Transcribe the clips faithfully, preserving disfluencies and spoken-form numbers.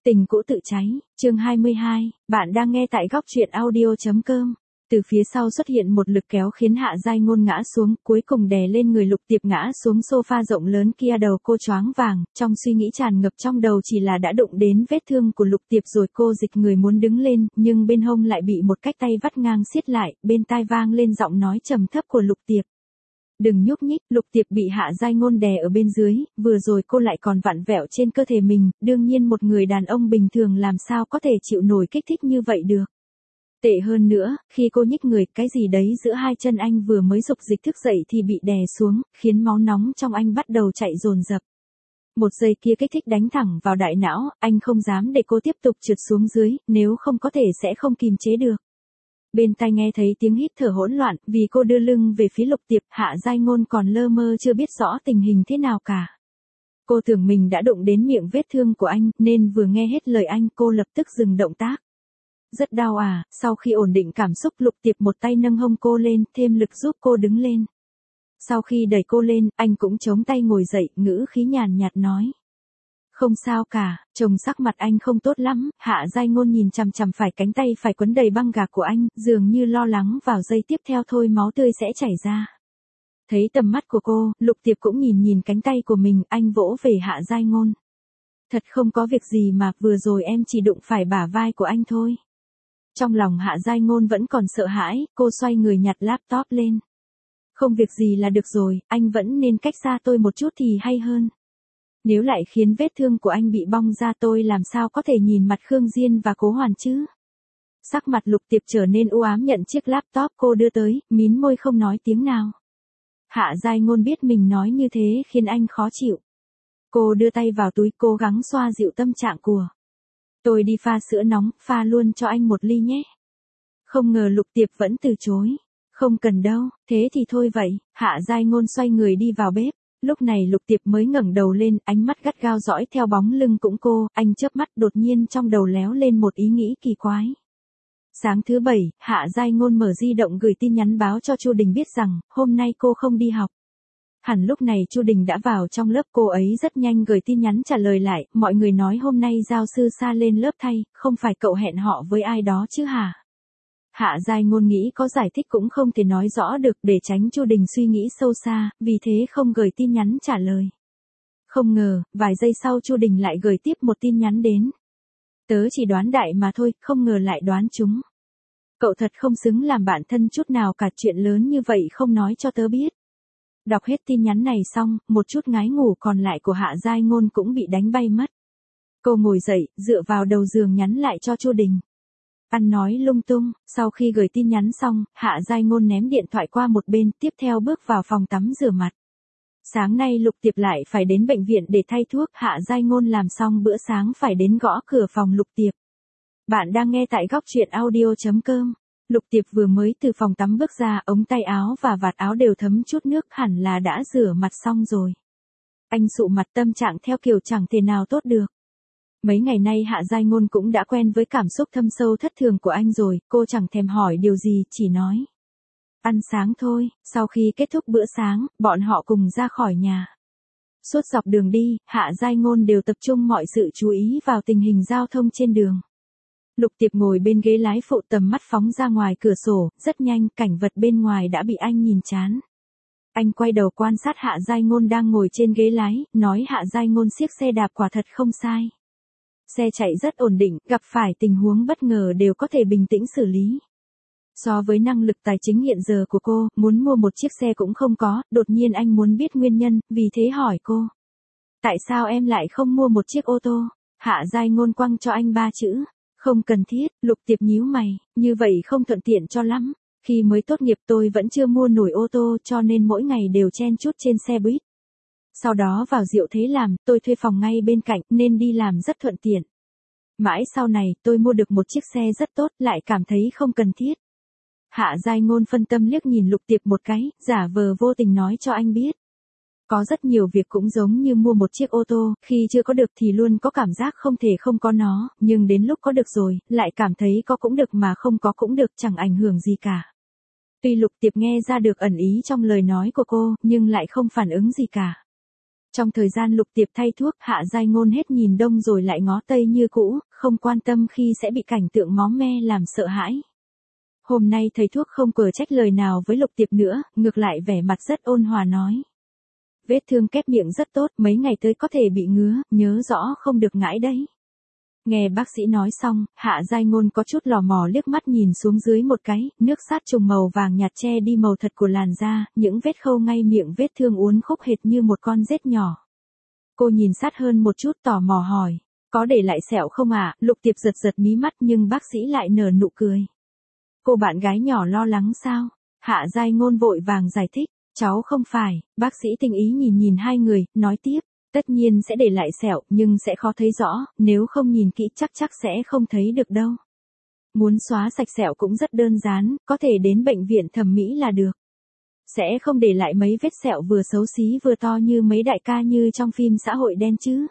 Tình cũ tự cháy, chương hai mươi hai, bạn đang nghe tại góc truyện audio.com. Từ phía sau xuất hiện một lực kéo khiến Hạ Giai Ngôn ngã xuống, cuối cùng đè lên người Lục Tiệp ngã xuống sofa rộng lớn kia, đầu cô choáng vàng, trong suy nghĩ tràn ngập trong đầu chỉ là đã đụng đến vết thương của Lục Tiệp rồi. Cô dịch người muốn đứng lên, nhưng bên hông lại bị một cái tay vắt ngang siết lại, bên tai vang lên giọng nói trầm thấp của Lục Tiệp. Đừng nhúc nhích. Lục Tiệp bị Hạ Giai Ngôn đè ở bên dưới, vừa rồi cô lại còn vặn vẹo trên cơ thể mình, đương nhiên một người đàn ông bình thường làm sao có thể chịu nổi kích thích như vậy được. Tệ hơn nữa, khi cô nhích người, cái gì đấy giữa hai chân anh vừa mới dục dịch thức dậy thì bị đè xuống, khiến máu nóng trong anh bắt đầu chạy dồn dập. Một giây kia kích thích đánh thẳng vào đại não, anh không dám để cô tiếp tục trượt xuống dưới, nếu không có thể sẽ không kìm chế được. Bên tai nghe thấy tiếng hít thở hỗn loạn, vì cô đưa lưng về phía Lục Tiệp, Hạ Giai Ngôn còn lơ mơ chưa biết rõ tình hình thế nào cả. Cô tưởng mình đã đụng đến miệng vết thương của anh, nên vừa nghe hết lời anh cô lập tức dừng động tác. Rất đau à? Sau khi ổn định cảm xúc, Lục Tiệp một tay nâng hông cô lên, thêm lực giúp cô đứng lên. Sau khi đẩy cô lên, anh cũng chống tay ngồi dậy, ngữ khí nhàn nhạt nói. Không sao cả. Trông sắc mặt anh không tốt lắm. Hạ Giai Ngôn nhìn chằm chằm phải cánh tay phải quấn đầy băng gạc của anh, dường như lo lắng vào giây tiếp theo thôi máu tươi sẽ chảy ra. Thấy tầm mắt của cô, Lục Tiệp cũng nhìn nhìn cánh tay của mình, anh vỗ về Hạ Giai Ngôn. Thật không có việc gì mà, vừa rồi em chỉ đụng phải bả vai của anh thôi. Trong lòng Hạ Giai Ngôn vẫn còn sợ hãi, cô xoay người nhặt laptop lên. Không việc gì là được rồi, anh vẫn nên cách xa tôi một chút thì hay hơn. Nếu lại khiến vết thương của anh bị bong ra tôi làm sao có thể nhìn mặt Khương Diên và Cố Hoàn chứ? Sắc mặt Lục Tiệp trở nên u ám nhận chiếc laptop cô đưa tới, mím môi không nói tiếng nào. Hạ Giai Ngôn biết mình nói như thế khiến anh khó chịu. Cô đưa tay vào túi cố gắng xoa dịu tâm trạng của. Tôi đi pha sữa nóng, pha luôn cho anh một ly nhé. Không ngờ Lục Tiệp vẫn từ chối. Không cần đâu, thế thì thôi vậy. Hạ Giai Ngôn xoay người đi vào bếp. Lúc này Lục Tiệp mới ngẩng đầu lên, ánh mắt gắt gao dõi theo bóng lưng cũng cô, anh chớp mắt đột nhiên trong đầu léo lên một ý nghĩ kỳ quái. Sáng thứ bảy, Hạ Giai Ngôn mở di động gửi tin nhắn báo cho Chu Đình biết rằng, hôm nay cô không đi học. Hẳn lúc này Chu Đình đã vào trong lớp, cô ấy rất nhanh gửi tin nhắn trả lời lại, mọi người nói hôm nay giáo sư Sa lên lớp thay, không phải cậu hẹn họ với ai đó chứ hả? Hạ Giai Ngôn nghĩ có giải thích cũng không thể nói rõ được để tránh Chu Đình suy nghĩ sâu xa, vì thế không gửi tin nhắn trả lời. Không ngờ, vài giây sau Chu Đình lại gửi tiếp một tin nhắn đến. Tớ chỉ đoán đại mà thôi, không ngờ lại đoán chúng. Cậu thật không xứng làm bạn thân chút nào cả, chuyện lớn như vậy không nói cho tớ biết. Đọc hết tin nhắn này xong, một chút ngái ngủ còn lại của Hạ Giai Ngôn cũng bị đánh bay mất. Cô ngồi dậy, dựa vào đầu giường nhắn lại cho Chu Đình. Ăn nói lung tung, sau khi gửi tin nhắn xong, Hạ Giai Ngôn ném điện thoại qua một bên, tiếp theo bước vào phòng tắm rửa mặt. Sáng nay Lục Tiệp lại phải đến bệnh viện để thay thuốc, Hạ Giai Ngôn làm xong bữa sáng phải đến gõ cửa phòng Lục Tiệp. Bạn đang nghe tại góc truyện audio.com. Lục Tiệp vừa mới từ phòng tắm bước ra, ống tay áo và vạt áo đều thấm chút nước, hẳn là đã rửa mặt xong rồi. Anh sụ mặt, tâm trạng theo kiểu chẳng thể nào tốt được. Mấy ngày nay Hạ Giai Ngôn cũng đã quen với cảm xúc thâm sâu thất thường của anh rồi, cô chẳng thèm hỏi điều gì, chỉ nói. Ăn sáng thôi. Sau khi kết thúc bữa sáng, bọn họ cùng ra khỏi nhà. Suốt dọc đường đi, Hạ Giai Ngôn đều tập trung mọi sự chú ý vào tình hình giao thông trên đường. Lục Tiệp ngồi bên ghế lái phụ, tầm mắt phóng ra ngoài cửa sổ, rất nhanh cảnh vật bên ngoài đã bị anh nhìn chán. Anh quay đầu quan sát Hạ Giai Ngôn đang ngồi trên ghế lái, nói Hạ Giai Ngôn siếc xe đạp quả thật không sai. Xe chạy rất ổn định, gặp phải tình huống bất ngờ đều có thể bình tĩnh xử lý. So với năng lực tài chính hiện giờ của cô, muốn mua một chiếc xe cũng không có, đột nhiên anh muốn biết nguyên nhân, vì thế hỏi cô. Tại sao em lại không mua một chiếc ô tô? Hạ Giai Ngôn quăng cho anh ba chữ. Không cần thiết. Lục Tiệp nhíu mày, như vậy không thuận tiện cho lắm. Khi mới tốt nghiệp tôi vẫn chưa mua nổi ô tô cho nên mỗi ngày đều chen chúc trên xe buýt. Sau đó vào Diệu Thế làm, tôi thuê phòng ngay bên cạnh nên đi làm rất thuận tiện. Mãi sau này tôi mua được một chiếc xe rất tốt, lại cảm thấy không cần thiết. Hạ Giai Ngôn phân tâm liếc nhìn Lục Tiệp một cái, giả vờ vô tình nói cho anh biết. Có rất nhiều việc cũng giống như mua một chiếc ô tô, khi chưa có được thì luôn có cảm giác không thể không có nó, nhưng đến lúc có được rồi, lại cảm thấy có cũng được mà không có cũng được, chẳng ảnh hưởng gì cả. Tuy Lục Tiệp nghe ra được ẩn ý trong lời nói của cô, nhưng lại không phản ứng gì cả. Trong thời gian Lục Tiệp thay thuốc, Hạ Giai Ngôn hết nhìn đông rồi lại ngó tây như cũ, không quan tâm khi sẽ bị cảnh tượng máu me làm sợ hãi. Hôm nay thầy thuốc không quở trách lời nào với Lục Tiệp nữa, ngược lại vẻ mặt rất ôn hòa nói. Vết thương kép miệng rất tốt, mấy ngày tới có thể bị ngứa, nhớ rõ không được ngãi đấy. Nghe bác sĩ nói xong, Hạ Giai Ngôn có chút lò mò liếc mắt nhìn xuống dưới một cái, nước sát trùng màu vàng nhạt che đi màu thật của làn da, những vết khâu ngay miệng vết thương uốn khúc hệt như một con rết nhỏ. Cô nhìn sát hơn một chút tò mò hỏi, có để lại sẹo không ạ? À? Lục Tiệp giật giật mí mắt nhưng bác sĩ lại nở nụ cười. Cô bạn gái nhỏ lo lắng sao? Hạ Giai Ngôn vội vàng giải thích, cháu không phải, bác sĩ tinh ý nhìn nhìn hai người, nói tiếp. Tất nhiên sẽ để lại sẹo, nhưng sẽ khó thấy rõ, nếu không nhìn kỹ chắc chắc sẽ không thấy được đâu. Muốn xóa sạch sẹo cũng rất đơn giản, có thể đến bệnh viện thẩm mỹ là được. Sẽ không để lại mấy vết sẹo vừa xấu xí vừa to như mấy đại ca như trong phim xã hội đen chứ.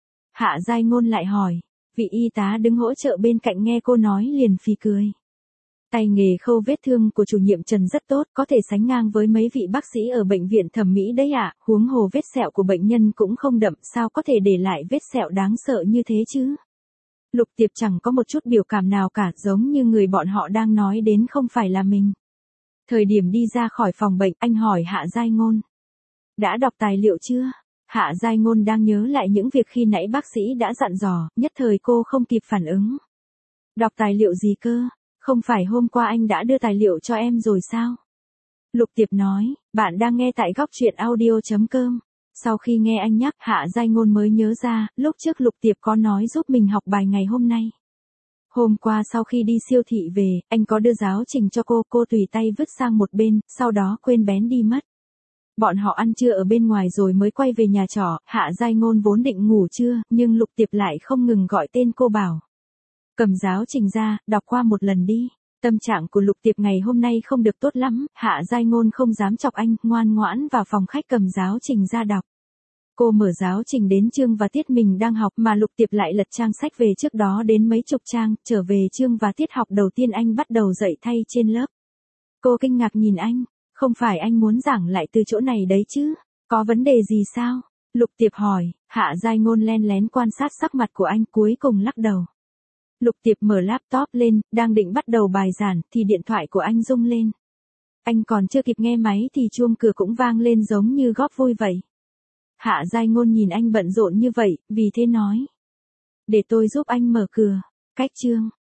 Hạ Giai Ngôn lại hỏi, vị y tá đứng hỗ trợ bên cạnh nghe cô nói liền phì cười. Tay nghề khâu vết thương của chủ nhiệm Trần rất tốt, có thể sánh ngang với mấy vị bác sĩ ở bệnh viện thẩm mỹ đấy ạ, à, huống hồ vết sẹo của bệnh nhân cũng không đậm, sao có thể để lại vết sẹo đáng sợ như thế chứ. Lục Tiệp chẳng có một chút biểu cảm nào cả, giống như người bọn họ đang nói đến không phải là mình. Thời điểm đi ra khỏi phòng bệnh, anh hỏi Hạ Giai Ngôn. Đã đọc tài liệu chưa? Hạ Giai Ngôn đang nhớ lại những việc khi nãy bác sĩ đã dặn dò, nhất thời cô không kịp phản ứng. Đọc tài liệu gì cơ? Không phải hôm qua anh đã đưa tài liệu cho em rồi sao? Lục Tiệp nói, bạn đang nghe tại góc truyện audio chấm com. Sau khi nghe anh nhắc, Hạ Giai Ngôn mới nhớ ra, lúc trước Lục Tiệp có nói giúp mình học bài ngày hôm nay. Hôm qua sau khi đi siêu thị về, anh có đưa giáo trình cho cô, cô tùy tay vứt sang một bên, sau đó quên bén đi mất. Bọn họ ăn trưa ở bên ngoài rồi mới quay về nhà trọ, Hạ Giai Ngôn vốn định ngủ trưa, nhưng Lục Tiệp lại không ngừng gọi tên cô bảo. Cầm giáo trình ra, đọc qua một lần đi. Tâm trạng của Lục Tiệp ngày hôm nay không được tốt lắm, Hạ Giai Ngôn không dám chọc anh, ngoan ngoãn vào phòng khách cầm giáo trình ra đọc. Cô mở giáo trình đến chương và tiết mình đang học mà Lục Tiệp lại lật trang sách về trước đó đến mấy chục trang, trở về chương và tiết học đầu tiên anh bắt đầu dạy thay trên lớp. Cô kinh ngạc nhìn anh, không phải anh muốn giảng lại từ chỗ này đấy chứ, có vấn đề gì sao? Lục Tiệp hỏi, Hạ Giai Ngôn len lén quan sát sắc mặt của anh cuối cùng lắc đầu. Lục Tiệp mở laptop lên, đang định bắt đầu bài giảng, thì điện thoại của anh rung lên. Anh còn chưa kịp nghe máy thì chuông cửa cũng vang lên giống như góp vui vậy. Hạ Giai Ngôn nhìn anh bận rộn như vậy, vì thế nói. Để tôi giúp anh mở cửa. Cách chương.